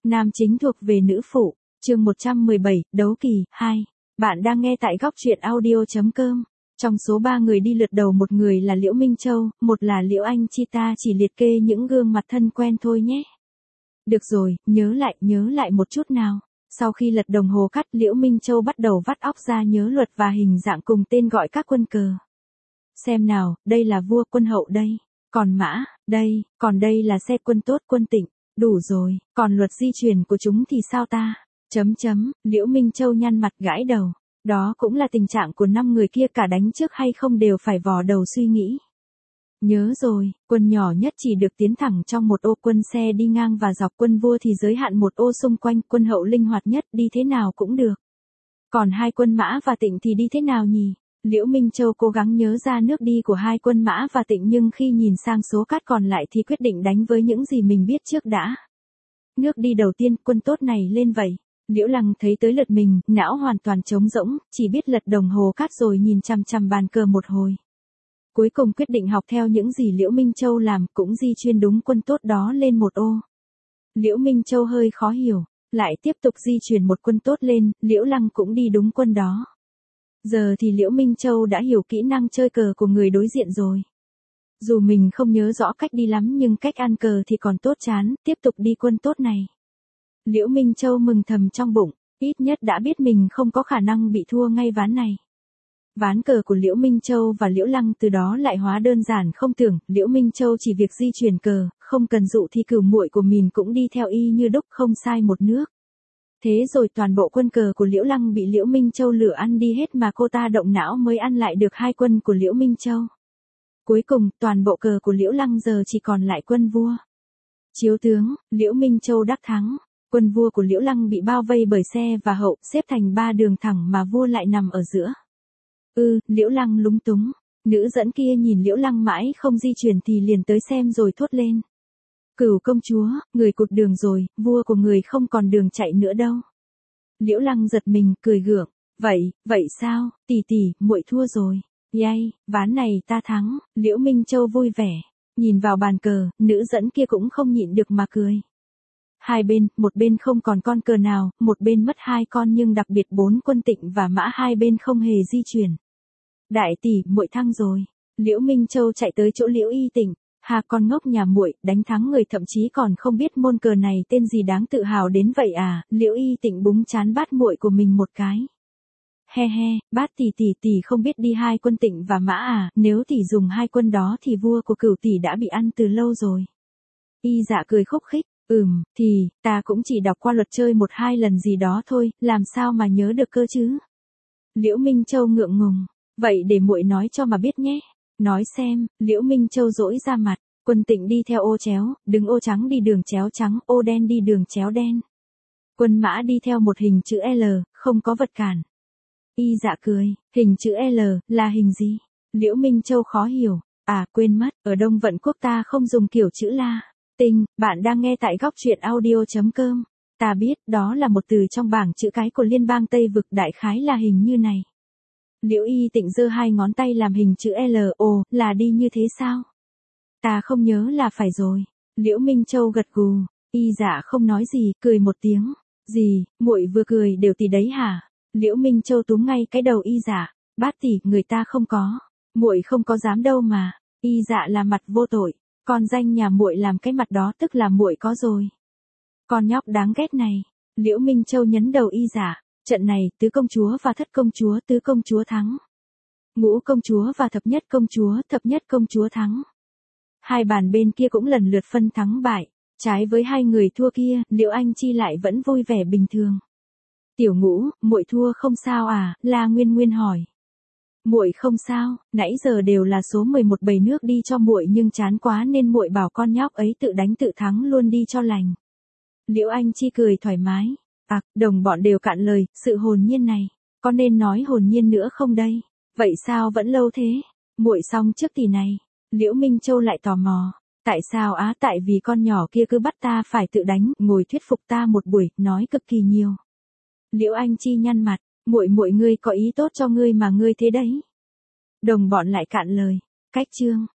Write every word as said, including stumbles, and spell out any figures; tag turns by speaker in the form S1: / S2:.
S1: Nam chính thuộc về nữ phụ, chương một trăm mười bảy, đấu kỳ, hai. Bạn đang nghe tại góc truyện audio.com. Trong số ba người đi lượt đầu một người là Liễu Minh Châu, một là Liễu Anh Chi, ta chỉ liệt kê những gương mặt thân quen thôi nhé. Được rồi, nhớ lại, nhớ lại một chút nào. Sau khi lật đồng hồ cắt, Liễu Minh Châu bắt đầu vắt óc ra nhớ luật và hình dạng cùng tên gọi các quân cờ. Xem nào, đây là vua, quân hậu đây. Còn mã, đây, còn đây là xe quân tốt, quân tịnh. Đủ rồi, còn luật di chuyển của chúng thì sao ta? Chấm chấm, Liễu Minh Châu nhăn mặt gãi đầu. Đó cũng là tình trạng của năm người kia, cả đánh trước hay không đều phải vò đầu suy nghĩ. Nhớ rồi, quân nhỏ nhất chỉ được tiến thẳng trong một ô, quân xe đi ngang và dọc, quân vua thì giới hạn một ô xung quanh, quân hậu linh hoạt nhất, đi thế nào cũng được. Còn hai quân mã và tịnh thì đi thế nào nhỉ? Liễu Minh Châu cố gắng nhớ ra nước đi của hai quân mã và tịnh, nhưng khi nhìn sang số cát còn lại thì quyết định đánh với những gì mình biết trước đã. Nước đi đầu tiên, quân tốt này lên vậy. Liễu Lăng thấy tới lượt mình, não hoàn toàn trống rỗng, chỉ biết lật đồng hồ cát rồi nhìn chằm chằm bàn cờ một hồi. Cuối cùng quyết định học theo những gì Liễu Minh Châu làm, cũng di chuyên đúng quân tốt đó lên một ô. Liễu Minh Châu hơi khó hiểu, lại tiếp tục di chuyển một quân tốt lên, Liễu Lăng cũng đi đúng quân đó. Giờ thì Liễu Minh Châu đã hiểu kỹ năng chơi cờ của người đối diện rồi. Dù mình không nhớ rõ cách đi lắm nhưng cách ăn cờ thì còn tốt chán, tiếp tục đi quân tốt này. Liễu Minh Châu mừng thầm trong bụng, ít nhất đã biết mình không có khả năng bị thua ngay ván này. Ván cờ của Liễu Minh Châu và Liễu Lăng từ đó lại hóa đơn giản không tưởng, Liễu Minh Châu chỉ việc di chuyển cờ, không cần dụ thì cửu muội của mình cũng đi theo y như đúc, không sai một nước. Thế rồi toàn bộ quân cờ của Liễu Lăng bị Liễu Minh Châu lửa ăn đi hết, mà cô ta động não mới ăn lại được hai quân của Liễu Minh Châu. Cuối cùng, toàn bộ cờ của Liễu Lăng giờ chỉ còn lại quân vua. Chiếu tướng, Liễu Minh Châu đắc thắng. Quân vua của Liễu Lăng bị bao vây bởi xe và hậu, xếp thành ba đường thẳng mà vua lại nằm ở giữa. Ừ, Liễu Lăng lúng túng. Nữ dẫn kia nhìn Liễu Lăng mãi không di chuyển thì liền tới xem rồi thốt lên. Cửu công chúa, người cụt đường rồi, vua của người không còn đường chạy nữa đâu. Liễu Lăng giật mình, cười gượng. Vậy, vậy sao, tỷ tỷ, muội thua rồi. Yay, ván này ta thắng. Liễu Minh Châu vui vẻ. Nhìn vào bàn cờ, nữ dẫn kia cũng không nhịn được mà cười. Hai bên, một bên không còn con cờ nào, một bên mất hai con, nhưng đặc biệt bốn quân tịnh và mã hai bên không hề di chuyển. Đại tỷ, muội thăng rồi. Liễu Minh Châu chạy tới chỗ Liễu Y Tịnh. Hà, con ngốc nhà muội, đánh thắng người thậm chí còn không biết môn cờ này tên gì đáng tự hào đến vậy à? Liễu Y Tịnh búng chán bát muội của mình một cái. He he, bát tỷ tỷ tỷ không biết đi hai quân tịnh và mã à? Nếu tỷ dùng hai quân đó thì vua của Cửu tỷ đã bị ăn từ lâu rồi. Y Dạ cười khúc khích. Ừm, thì, ta cũng chỉ đọc qua luật chơi một hai lần gì đó thôi, làm sao mà nhớ được cơ chứ? Liễu Minh Châu ngượng ngùng. Vậy để muội nói cho mà biết nhé. Nói xem, Liễu Minh Châu dỗi ra mặt. Quân tịnh đi theo ô chéo, đứng ô trắng đi đường chéo trắng, ô đen đi đường chéo đen. Quân mã đi theo một hình chữ L, không có vật cản. Y Dạ cười, hình chữ L, là hình gì? Liễu Minh Châu khó hiểu. À, quên mất, ở Đông Vận Quốc ta không dùng kiểu chữ La. Tinh, bạn đang nghe tại góc truyện audio.com. Ta biết, đó là một từ trong bảng chữ cái của liên bang Tây Vực, đại khái là hình như này. Liễu Y Tịnh giơ hai ngón tay làm hình chữ L, ồ, là đi như thế sao? Ta không nhớ là phải rồi. Liễu Minh Châu gật gù. Y Dạ không nói gì, cười một tiếng. Gì, muội vừa cười đều tỷ đấy hả? Liễu Minh Châu túm ngay cái đầu Y Dạ. Bát tỷ, người ta không có. Muội không có dám đâu mà. Y Dạ là mặt vô tội. Con danh nhà muội làm cái mặt đó tức là muội có rồi. Con nhóc đáng ghét này. Liễu Minh Châu nhấn đầu Y Dạ. Trận này, tứ công chúa và thất công chúa, tứ công chúa thắng. Ngũ công chúa và thập nhất công chúa, thập nhất công chúa thắng. Hai bàn bên kia cũng lần lượt phân thắng bại. Trái với hai người thua kia, Liễu Anh Chi lại vẫn vui vẻ bình thường. Tiểu Ngũ, muội thua không sao à? La Nguyên Nguyên hỏi. Muội không sao, nãy giờ đều là số mười một bầy nước đi cho muội nhưng chán quá nên muội bảo con nhóc ấy tự đánh tự thắng luôn đi cho lành. Liễu Anh Chi cười thoải mái. À, đồng bọn đều cạn lời, sự hồn nhiên này, có nên nói hồn nhiên nữa không đây? Vậy sao vẫn lâu thế? Muội xong trước tỷ này. Liễu Minh Châu lại tò mò. Tại sao á? Tại vì con nhỏ kia cứ bắt ta phải tự đánh, ngồi thuyết phục ta một buổi, nói cực kỳ nhiều. Liễu Anh Chi nhăn mặt. Muội muội ngươi có ý tốt cho ngươi mà ngươi thế đấy. Đồng bọn lại cạn lời. Cách chương.